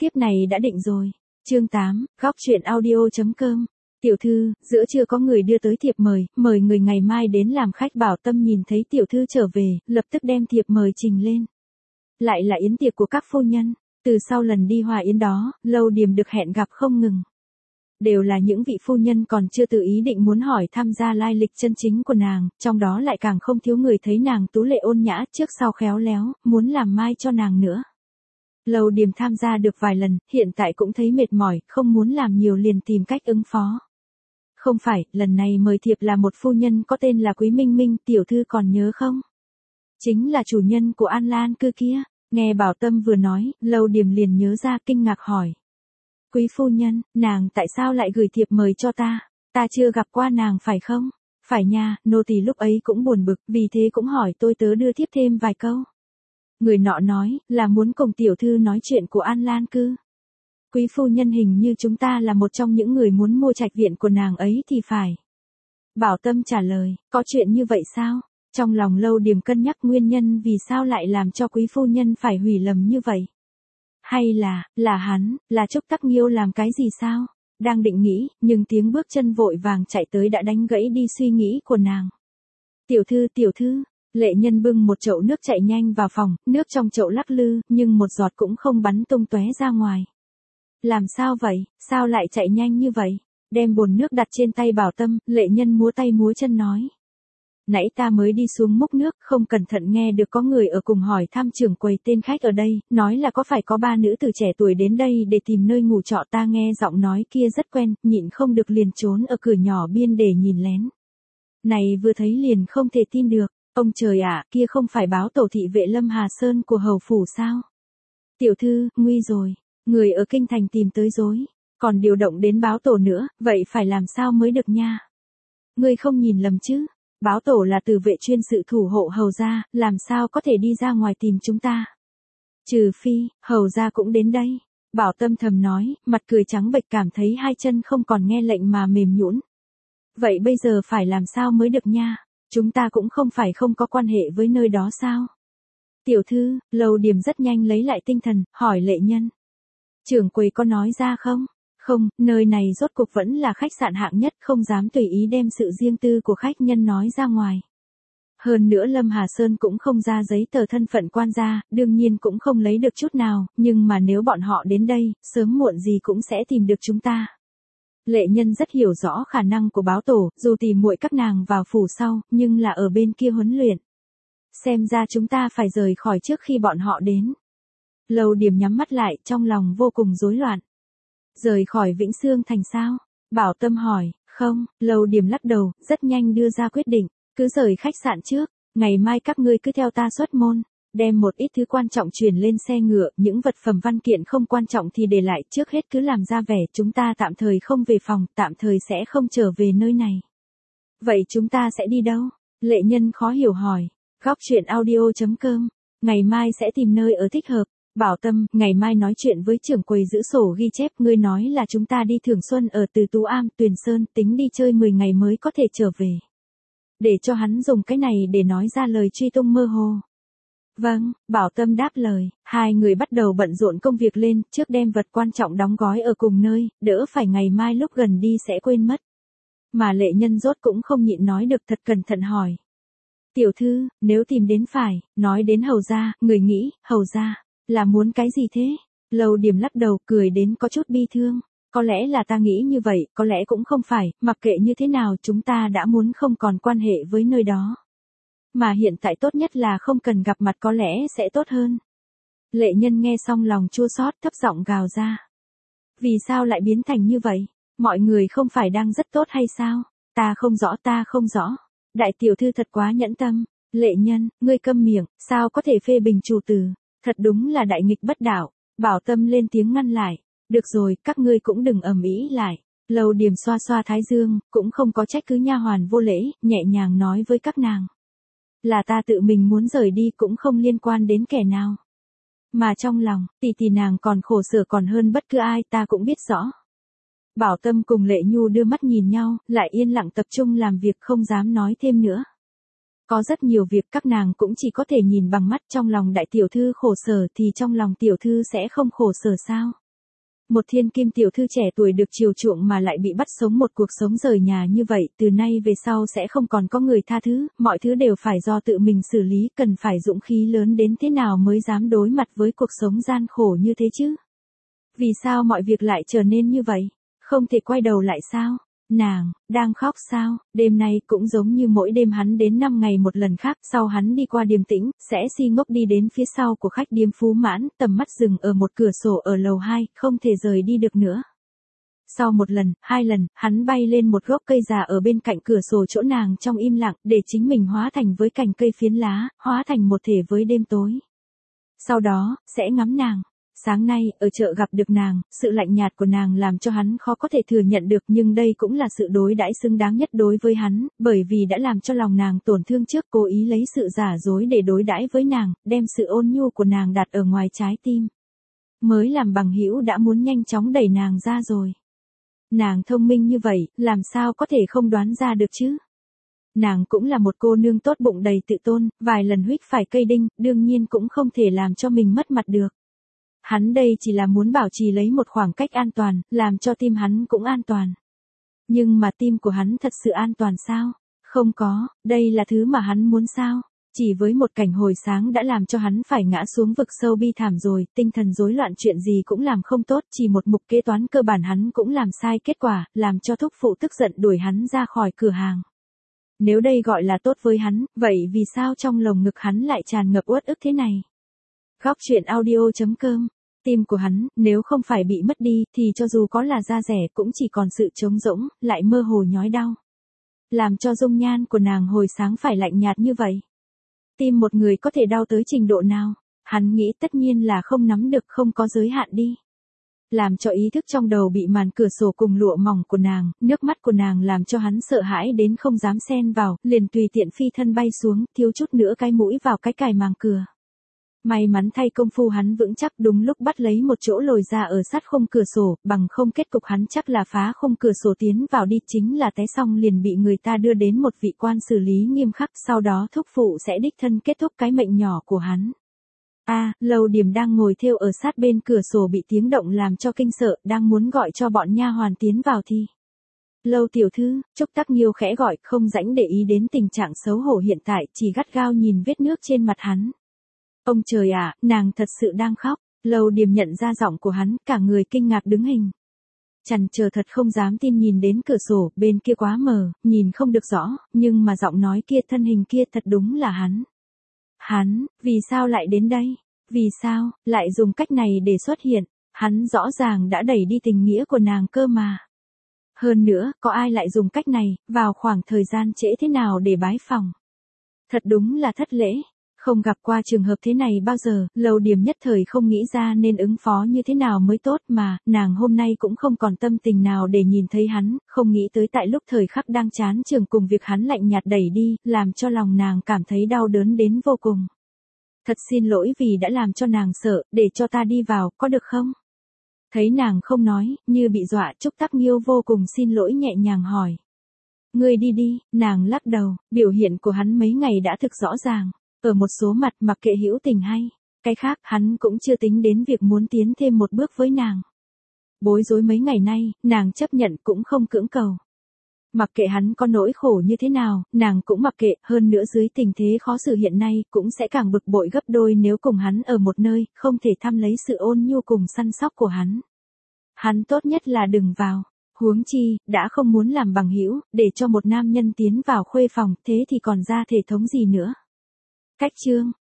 Kiếp này đã định rồi. Chương 8, góc chuyện audio.com. Tiểu thư, giữa trưa có người đưa tới thiệp mời người ngày mai đến làm khách. Bảo Tâm nhìn thấy tiểu thư trở về, lập tức đem thiệp mời trình lên. Lại là yến tiệc của các phu nhân. Từ sau lần đi hòa yến đó, Lâu Điềm được hẹn gặp không ngừng. Đều là những vị phu nhân còn chưa tự ý định muốn hỏi tham gia lai lịch chân chính của nàng, trong đó lại càng không thiếu người thấy nàng tú lệ ôn nhã, trước sau khéo léo, muốn làm mai cho nàng nữa. Lâu Điềm tham gia được vài lần, hiện tại cũng thấy mệt mỏi, không muốn làm nhiều liền tìm cách ứng phó. Không phải, lần này mời thiệp là một phu nhân có tên là Quý Minh Minh, tiểu thư còn nhớ không? Chính là chủ nhân của An Lan cư kia. Nghe Bảo Tâm vừa nói, Lâu Điềm liền nhớ ra, kinh ngạc hỏi. Quý phu nhân, nàng tại sao lại gửi thiệp mời cho ta? Ta chưa gặp qua nàng phải không? Phải nha, nô tỳ lúc ấy cũng buồn bực, vì thế cũng hỏi tôi tớ đưa thiếp thêm vài câu. Người nọ nói, là muốn cùng tiểu thư nói chuyện của An Lan cư. Quý phu nhân hình như chúng ta là một trong những người muốn mua trạch viện của nàng ấy thì phải. Bảo Tâm trả lời, có chuyện như vậy sao? Trong lòng Lâu Điềm cân nhắc nguyên nhân vì sao lại làm cho quý phu nhân phải hủy lầm như vậy. Hay là hắn, là Trúc Tắc Nghiêu làm cái gì sao? Đang định nghĩ, nhưng tiếng bước chân vội vàng chạy tới đã đánh gãy đi suy nghĩ của nàng. Tiểu thư, Lệ Nhân bưng một chậu nước chạy nhanh vào phòng, nước trong chậu lắc lư, nhưng một giọt cũng không bắn tung tóe ra ngoài. Làm sao vậy, sao lại chạy nhanh như vậy? Đem bồn nước đặt trên tay Bảo Tâm, Lệ Nhân múa tay múa chân nói. Nãy ta mới đi xuống múc nước, không cẩn thận nghe được có người ở cùng hỏi thăm trưởng quầy tên khách ở đây, nói là có phải có 3 nữ tử trẻ tuổi đến đây để tìm nơi ngủ trọ. Ta nghe giọng nói kia rất quen, nhịn không được liền trốn ở cửa nhỏ biên để nhìn lén. Này vừa thấy liền không thể tin được, ông trời ạ, kia không phải báo tổ thị vệ Lâm Hà Sơn của hầu phủ sao? Tiểu thư, nguy rồi, người ở kinh thành tìm tới rối, còn điều động đến báo tổ nữa, vậy phải làm sao mới được nha? Ngươi không nhìn lầm chứ? Báo tổ là từ vệ chuyên sự thủ hộ hầu gia, làm sao có thể đi ra ngoài tìm chúng ta? Trừ phi, hầu gia cũng đến đây. Bảo Tâm thầm nói, mặt cười trắng bệch, cảm thấy hai chân không còn nghe lệnh mà mềm nhũn. Vậy bây giờ phải làm sao mới được nha? Chúng ta cũng không phải không có quan hệ với nơi đó sao? Tiểu thư, Lâu Điềm rất nhanh lấy lại tinh thần, hỏi Lệ Nhân. Trưởng quầy có nói ra không? Không, nơi này rốt cuộc vẫn là khách sạn hạng nhất, không dám tùy ý đem sự riêng tư của khách nhân nói ra ngoài. Hơn nữa Lâm Hà Sơn cũng không ra giấy tờ thân phận quan gia, đương nhiên cũng không lấy được chút nào, nhưng mà nếu bọn họ đến đây, sớm muộn gì cũng sẽ tìm được chúng ta. Lệ Nhân rất hiểu rõ khả năng của báo tổ, dù tìm muội các nàng vào phủ sau, nhưng là ở bên kia huấn luyện. Xem ra chúng ta phải rời khỏi trước khi bọn họ đến. Lâu Điềm nhắm mắt lại, trong lòng vô cùng rối loạn. Rời khỏi Vĩnh Xương thành sao? Bảo Tâm hỏi. Không, Lâu Điềm lắc đầu, rất nhanh đưa ra quyết định, cứ rời khách sạn trước, ngày mai các ngươi cứ theo ta xuất môn, đem một ít thứ quan trọng chuyển lên xe ngựa, những vật phẩm văn kiện không quan trọng thì để lại, trước hết cứ làm ra vẻ chúng ta tạm thời không về phòng, tạm thời sẽ không trở về nơi này. Vậy chúng ta sẽ đi đâu? Lệ Nhân khó hiểu hỏi. Góc chuyện audio.com, ngày mai sẽ tìm nơi ở thích hợp. Bảo Tâm, ngày mai nói chuyện với trưởng quầy giữ sổ ghi chép, ngươi nói là chúng ta đi thường xuân ở từ Tú Am, Tuyền Sơn, tính đi chơi 10 ngày mới có thể trở về. Để cho hắn dùng cái này để nói ra lời truy tung mơ hồ. Vâng, Bảo Tâm đáp lời, hai người bắt đầu bận rộn công việc lên, trước đem vật quan trọng đóng gói ở cùng nơi, đỡ phải ngày mai lúc gần đi sẽ quên mất. Mà Lệ Nhân rốt cũng không nhịn nói được, thật cẩn thận hỏi. Tiểu thư, nếu tìm đến phải, nói đến hầu gia, người nghĩ, hầu gia là muốn cái gì thế? Lâu Điềm lắc đầu, cười đến có chút bi thương. Có lẽ là ta nghĩ như vậy, có lẽ cũng không phải, mặc kệ như thế nào chúng ta đã muốn không còn quan hệ với nơi đó. Mà hiện tại tốt nhất là không cần gặp mặt, có lẽ sẽ tốt hơn. Lệ Nhân nghe xong lòng chua xót, thấp giọng gào ra. Vì sao lại biến thành như vậy? Mọi người không phải đang rất tốt hay sao? Ta không rõ. Đại tiểu thư thật quá nhẫn tâm. Lệ Nhân, ngươi câm miệng, sao có thể phê bình chủ tử? Thật đúng là đại nghịch bất đạo. Bảo Tâm lên tiếng ngăn lại. Được rồi, các ngươi cũng đừng ầm ĩ lại. Lâu Điềm xoa xoa thái dương, cũng không có trách cứ nha hoàn vô lễ, nhẹ nhàng nói với các nàng. Là ta tự mình muốn rời đi, cũng không liên quan đến kẻ nào. Mà trong lòng, tỷ nàng còn khổ sở còn hơn bất cứ ai, ta cũng biết rõ. Bảo Tâm cùng Lệ Nhu đưa mắt nhìn nhau, lại yên lặng tập trung làm việc, không dám nói thêm nữa. Có rất nhiều việc các nàng cũng chỉ có thể nhìn bằng mắt, trong lòng đại tiểu thư khổ sở thì trong lòng tiểu thư sẽ không khổ sở sao? Một thiên kim tiểu thư trẻ tuổi được chiều chuộng mà lại bị bắt sống một cuộc sống rời nhà như vậy, từ nay về sau sẽ không còn có người tha thứ, mọi thứ đều phải do tự mình xử lý, cần phải dũng khí lớn đến thế nào mới dám đối mặt với cuộc sống gian khổ như thế chứ? Vì sao mọi việc lại trở nên như vậy? Không thể quay đầu lại sao? Nàng, đang khóc sao? Đêm nay cũng giống như mỗi đêm hắn đến 5 ngày một lần khác, sau hắn đi qua Điềm Tĩnh, sẽ si ngốc đi đến phía sau của khách điếm Phú Mãn, tầm mắt dừng ở một cửa sổ ở lầu 2, không thể rời đi được nữa. Sau một lần, 2 lần, hắn bay lên một gốc cây già ở bên cạnh cửa sổ chỗ nàng trong im lặng, để chính mình hóa thành với cành cây phiến lá, hóa thành một thể với đêm tối. Sau đó, sẽ ngắm nàng. Sáng nay, ở chợ gặp được nàng, sự lạnh nhạt của nàng làm cho hắn khó có thể thừa nhận được, nhưng đây cũng là sự đối đãi xứng đáng nhất đối với hắn, bởi vì đã làm cho lòng nàng tổn thương trước, cố ý lấy sự giả dối để đối đãi với nàng, đem sự ôn nhu của nàng đặt ở ngoài trái tim. Mới làm bằng hữu đã muốn nhanh chóng đẩy nàng ra rồi. Nàng thông minh như vậy, làm sao có thể không đoán ra được chứ? Nàng cũng là một cô nương tốt bụng đầy tự tôn, vài lần huých phải cây đinh, đương nhiên cũng không thể làm cho mình mất mặt được. Hắn đây chỉ là muốn bảo trì lấy một khoảng cách an toàn, làm cho tim hắn cũng an toàn. Nhưng mà tim của hắn thật sự an toàn sao? Không có, đây là thứ mà hắn muốn sao? Chỉ với một cảnh hồi sáng đã làm cho hắn phải ngã xuống vực sâu bi thảm rồi, tinh thần rối loạn, chuyện gì cũng làm không tốt, chỉ một mục kế toán cơ bản hắn cũng làm sai, kết quả, làm cho thúc phụ tức giận đuổi hắn ra khỏi cửa hàng. Nếu đây gọi là tốt với hắn, vậy vì sao trong lồng ngực hắn lại tràn ngập uất ức thế này? Góc truyện audio.com. Tim của hắn, nếu không phải bị mất đi, thì cho dù có là da rẻ cũng chỉ còn sự trống rỗng, lại mơ hồ nhói đau. Làm cho dung nhan của nàng hồi sáng phải lạnh nhạt như vậy. Tim một người có thể đau tới trình độ nào? Hắn nghĩ tất nhiên là không nắm được, không có giới hạn đi. Làm cho ý thức trong đầu bị màn cửa sổ cùng lụa mỏng của nàng, nước mắt của nàng làm cho hắn sợ hãi đến không dám xen vào, liền tùy tiện phi thân bay xuống, thiếu chút nữa cái mũi vào cái cài màng cửa. May mắn thay công phu hắn vững chắc, đúng lúc bắt lấy một chỗ lồi ra ở sát khung cửa sổ, bằng không kết cục hắn chắc là phá khung cửa sổ tiến vào đi, chính là té xong liền bị người ta đưa đến một vị quan xử lý nghiêm khắc, sau đó thúc phụ sẽ đích thân kết thúc cái mệnh nhỏ của hắn. Lâu Điểm đang ngồi thêu ở sát bên cửa sổ bị tiếng động làm cho kinh sợ, đang muốn gọi cho bọn nha hoàn tiến vào thì. Lâu tiểu thư, Trúc Tắc Nghiêu khẽ gọi, không rảnh để ý đến tình trạng xấu hổ hiện tại, chỉ gắt gao nhìn vết nước trên mặt hắn. Ông trời ạ, nàng thật sự đang khóc. Lâu Điểm nhận ra giọng của hắn, cả người kinh ngạc đứng hình. Chần chờ thật không dám tin nhìn đến cửa sổ, bên kia quá mờ, nhìn không được rõ, nhưng mà giọng nói kia, thân hình kia thật đúng là hắn. Hắn, vì sao lại đến đây? Vì sao, lại dùng cách này để xuất hiện? Hắn rõ ràng đã đẩy đi tình nghĩa của nàng cơ mà. Hơn nữa, có ai lại dùng cách này, vào khoảng thời gian trễ thế nào để bái phòng? Thật đúng là thất lễ. Không gặp qua trường hợp thế này bao giờ, Lâu Điểm nhất thời không nghĩ ra nên ứng phó như thế nào mới tốt, mà, nàng hôm nay cũng không còn tâm tình nào để nhìn thấy hắn, không nghĩ tới tại lúc thời khắc đang chán trường cùng việc hắn lạnh nhạt đẩy đi, làm cho lòng nàng cảm thấy đau đớn đến vô cùng. Thật xin lỗi vì đã làm cho nàng sợ, để cho ta đi vào, có được không? Thấy nàng không nói, như bị dọa, Trúc Tắc Nghiêu vô cùng xin lỗi nhẹ nhàng hỏi. Ngươi đi đi, nàng lắc đầu, biểu hiện của hắn mấy ngày đã thực rõ ràng. Ở một số mặt, mặc kệ hữu tình hay cái khác, hắn cũng chưa tính đến việc muốn tiến thêm một bước với nàng. Bối rối mấy ngày nay, nàng chấp nhận cũng không cưỡng cầu. Mặc kệ hắn có nỗi khổ như thế nào, nàng cũng mặc kệ, hơn nữa dưới tình thế khó xử hiện nay, cũng sẽ càng bực bội gấp đôi nếu cùng hắn ở một nơi, không thể thăm lấy sự ôn nhu cùng săn sóc của hắn. Hắn tốt nhất là đừng vào. Huống chi, đã không muốn làm bằng hữu, để cho một nam nhân tiến vào khuê phòng, thế thì còn ra thể thống gì nữa. Cách chương